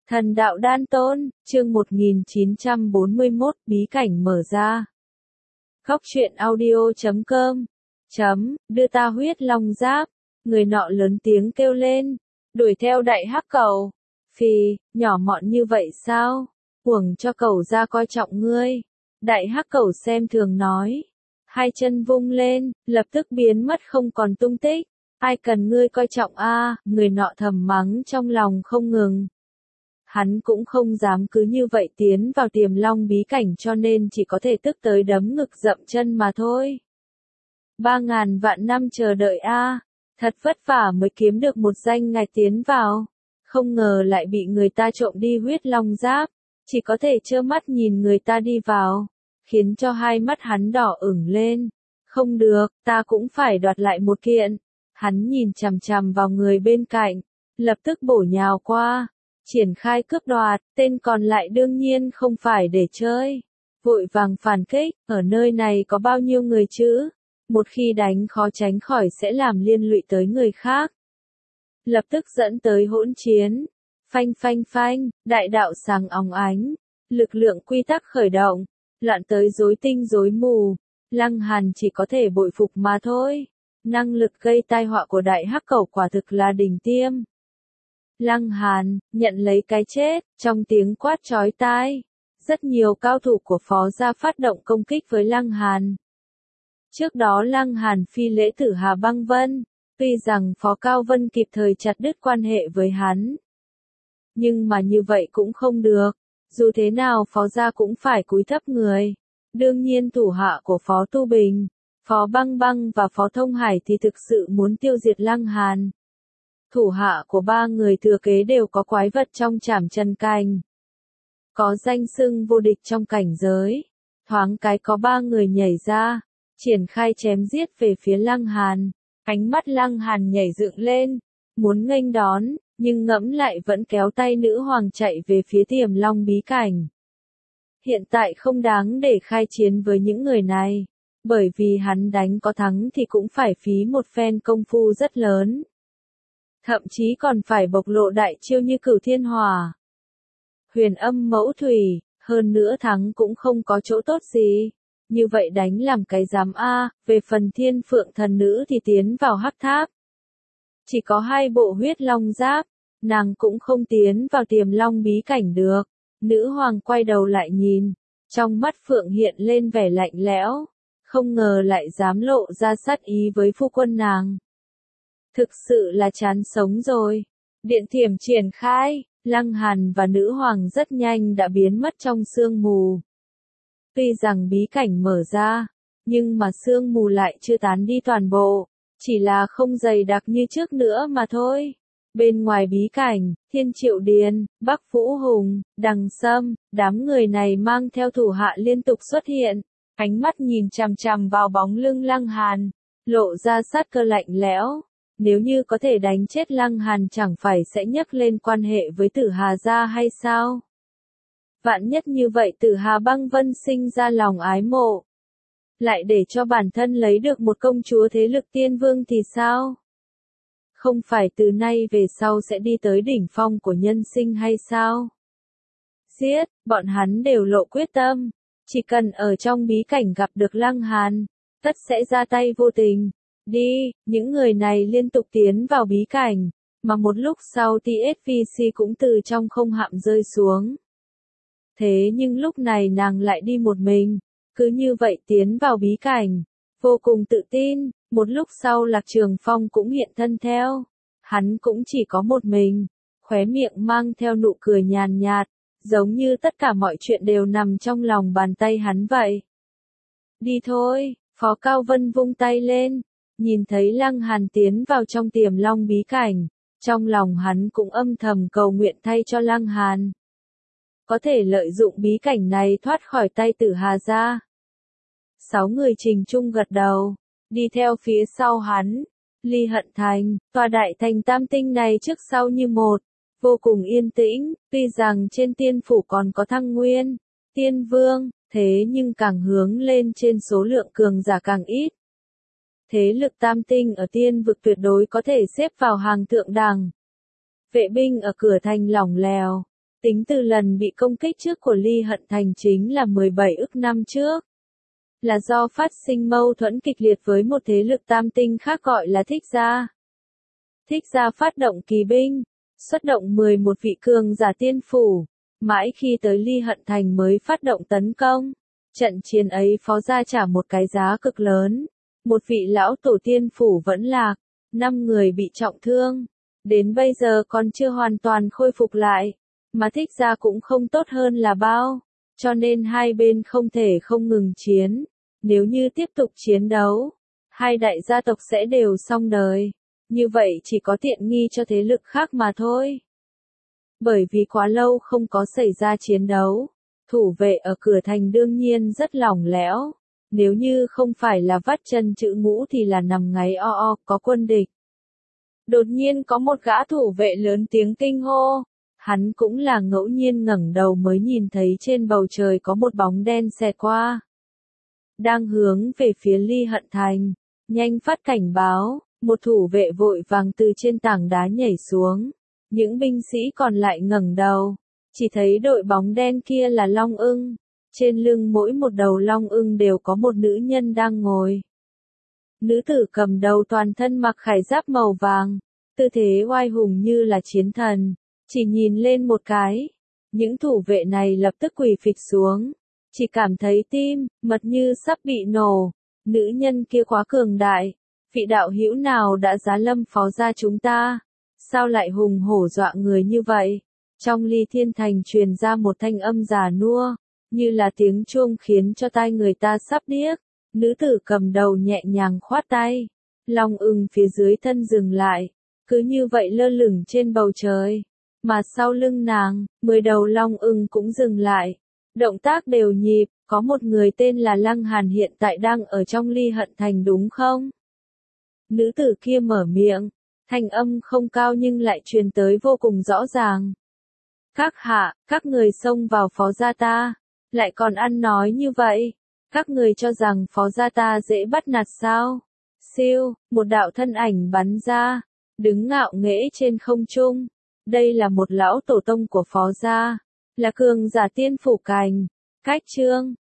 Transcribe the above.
Thần đạo đan tôn, chương 1941, bí cảnh mở ra. Góc truyện audio.com. Đưa ta huyết long giáp. Người nọ lớn tiếng kêu lên. Đuổi theo đại hắc cẩu. Phì, nhỏ mọn như vậy sao? Uổng cho cẩu ra coi trọng ngươi. Đại hắc cẩu xem thường nói. Hai chân vung lên, lập tức biến mất không còn tung tích. Ai cần ngươi coi trọng a? Người nọ thầm mắng trong lòng không ngừng. Hắn cũng không dám cứ như vậy tiến vào Tiềm Long bí cảnh cho nên chỉ có thể tức tới đấm ngực dậm chân mà thôi. 3.000 vạn năm chờ đợi a, thật vất vả mới kiếm được một danh ngạch tiến vào. Không ngờ lại bị người ta trộm đi huyết long giáp, chỉ có thể trơ mắt nhìn người ta đi vào, khiến cho hai mắt hắn đỏ ửng lên. Không được, ta cũng phải đoạt lại một kiện. Hắn nhìn chằm chằm vào người bên cạnh, lập tức bổ nhào qua. Triển khai cướp đoạt, tên còn lại đương nhiên không phải để chơi. Vội vàng phản kích, ở nơi này có bao nhiêu người chứ? Một khi đánh khó tránh khỏi sẽ làm liên lụy tới người khác. Lập tức dẫn tới hỗn chiến. Phanh phanh phanh, đại đạo sáng óng ánh. Lực lượng quy tắc khởi động. Loạn tới rối tinh rối mù. Lăng Hàn chỉ có thể bội phục mà thôi. Năng lực gây tai họa của đại hắc cẩu quả thực là đỉnh tiêm. Lăng Hàn, nhận lấy cái chết, trong tiếng quát chói tai. Rất nhiều cao thủ của Phó gia phát động công kích với Lăng Hàn. Trước đó Lăng Hàn phi lễ Tử Hà Băng Vân, tuy rằng Phó Cao Vân kịp thời chặt đứt quan hệ với hắn. Nhưng mà như vậy cũng không được, dù thế nào Phó gia cũng phải cúi thấp người. Đương nhiên thủ hạ của Phó Tu Bình, Phó Băng Băng và Phó Thông Hải thì thực sự muốn tiêu diệt Lăng Hàn. Thủ hạ của ba người thừa kế đều có quái vật trong trảm chân canh. Có danh xưng vô địch trong cảnh giới. Thoáng cái có ba người nhảy ra, triển khai chém giết về phía Lăng Hàn. Ánh mắt Lăng Hàn nhảy dựng lên, muốn nghênh đón, nhưng ngẫm lại vẫn kéo tay nữ hoàng chạy về phía Tiềm Long bí cảnh. Hiện tại không đáng để khai chiến với những người này, bởi vì hắn đánh có thắng thì cũng phải phí một phen công phu rất lớn. Thậm chí còn phải bộc lộ đại chiêu như Cửu Thiên Hỏa, Huyền Âm Mẫu Thủy, hơn nữa thắng cũng không có chỗ tốt gì. Như vậy đánh làm cái dám a. Về phần Thiên Phượng thần nữ thì tiến vào hắc tháp. Chỉ có 2 bộ huyết long giáp, nàng cũng không tiến vào Tiềm Long bí cảnh được. Nữ hoàng quay đầu lại nhìn, trong mắt Phượng hiện lên vẻ lạnh lẽo, không ngờ lại dám lộ ra sát ý với phu quân nàng. Thực sự là chán sống rồi. Điện thiểm triển khai, Lăng Hàn và nữ hoàng rất nhanh đã biến mất trong sương mù. Tuy rằng bí cảnh mở ra, nhưng mà sương mù lại chưa tán đi toàn bộ, chỉ là không dày đặc như trước nữa mà thôi. Bên ngoài bí cảnh, Thiên Triệu Điền, Bắc Vũ Hùng, Đằng Sâm, đám người này mang theo thủ hạ liên tục xuất hiện, ánh mắt nhìn chằm chằm vào bóng lưng Lăng Hàn, lộ ra sát cơ lạnh lẽo. Nếu như có thể đánh chết Lăng Hàn chẳng phải sẽ nhắc lên quan hệ với Tử Hà gia hay sao? Vạn nhất như vậy Tử Hà Băng Vân sinh ra lòng ái mộ. Lại để cho bản thân lấy được một công chúa thế lực tiên vương thì sao? Không phải từ nay về sau sẽ đi tới đỉnh phong của nhân sinh hay sao? Giết, bọn hắn đều lộ quyết tâm. Chỉ cần ở trong bí cảnh gặp được Lăng Hàn, tất sẽ ra tay vô tình. Đi, những người này liên tục tiến vào bí cảnh, mà một lúc sau TSVC cũng từ trong không hạm rơi xuống. Thế nhưng lúc này nàng lại đi một mình, cứ như vậy tiến vào bí cảnh, vô cùng tự tin. Một lúc sau Lạc Trường Phong cũng hiện thân theo, hắn cũng chỉ có một mình, khóe miệng mang theo nụ cười nhàn nhạt, giống như tất cả mọi chuyện đều nằm trong lòng bàn tay hắn vậy. Đi thôi, Phó Cao Vân vung tay lên. Nhìn thấy Lăng Hàn tiến vào trong Tiềm Long bí cảnh, trong lòng hắn cũng âm thầm cầu nguyện thay cho Lăng Hàn. Có thể lợi dụng bí cảnh này thoát khỏi tay Tử Hà gia. 6 người trình chung gật đầu, đi theo phía sau hắn. Ly Hận Thành, tòa đại thành tam tinh này trước sau như một, vô cùng yên tĩnh, tuy rằng trên tiên phủ còn có Thăng Nguyên, Tiên Vương, thế nhưng càng hướng lên trên số lượng cường giả càng ít. Thế lực tam tinh ở tiên vực tuyệt đối có thể xếp vào hàng thượng đẳng. Vệ binh ở cửa thành lỏng lẻo, Tính từ lần bị công kích trước của Ly Hận Thành chính là 17 ức năm trước. Là do phát sinh mâu thuẫn kịch liệt với một thế lực tam tinh khác gọi là Thích Gia. Thích Gia phát động kỳ binh, xuất động 11 vị cường giả tiên phủ, mãi khi tới Ly Hận Thành mới phát động tấn công. Trận chiến ấy Phó Gia trả một cái giá cực lớn, một vị lão tổ tiên phủ vẫn lạc, 5 người bị trọng thương, đến bây giờ còn chưa hoàn toàn khôi phục lại, mà Thích Gia cũng không tốt hơn là bao, cho nên hai bên không thể không ngừng chiến, nếu như tiếp tục chiến đấu, hai đại gia tộc sẽ đều xong đời, như vậy chỉ có tiện nghi cho thế lực khác mà thôi. Bởi vì quá lâu không có xảy ra chiến đấu, thủ vệ ở cửa thành đương nhiên rất lỏng lẻo, nếu như không phải là vắt chân chữ ngũ thì là nằm ngáy có quân địch. Đột nhiên có một gã thủ vệ lớn tiếng kinh hô, hắn cũng là ngẫu nhiên ngẩng đầu mới nhìn thấy trên bầu trời có một bóng đen xẹt qua. Đang hướng về phía Ly Hận Thành, nhanh phát cảnh báo, một thủ vệ vội vàng từ trên tảng đá nhảy xuống. Những binh sĩ còn lại ngẩng đầu, chỉ thấy đội bóng đen kia là Long Ưng, trên lưng mỗi một đầu Long Ưng đều có một nữ nhân đang ngồi. Nữ tử cầm đầu toàn thân mặc khải giáp màu vàng, tư thế oai hùng như là chiến thần, chỉ nhìn lên một cái, những thủ vệ này lập tức quỳ phịch xuống, chỉ cảm thấy tim, mật như sắp bị nổ, nữ nhân kia quá cường đại, vị đạo hữu nào đã giá lâm Phó Gia chúng ta, sao lại hùng hổ dọa người như vậy? Trong Ly Thiên Thành truyền ra một thanh âm già nua, như là tiếng chuông khiến cho tai người ta sắp điếc, nữ tử cầm đầu nhẹ nhàng khoát tay, Long Ưng phía dưới thân dừng lại, cứ như vậy lơ lửng trên bầu trời, mà sau lưng nàng, 10 đầu Long Ưng cũng dừng lại, động tác đều nhịp, có một người tên là Lăng Hàn hiện tại đang ở trong Ly Hận Thành đúng không? Nữ tử kia mở miệng, thanh âm không cao nhưng lại truyền tới vô cùng rõ ràng. Các hạ, các người xông vào Phó Gia ta, lại còn ăn nói như vậy, các người cho rằng Phó Gia ta dễ bắt nạt sao? Siêu, một đạo thân ảnh bắn ra, đứng ngạo nghễ trên không trung. Đây là một lão tổ tông của Phó Gia, là cường giả tiên phủ cành, cách chương.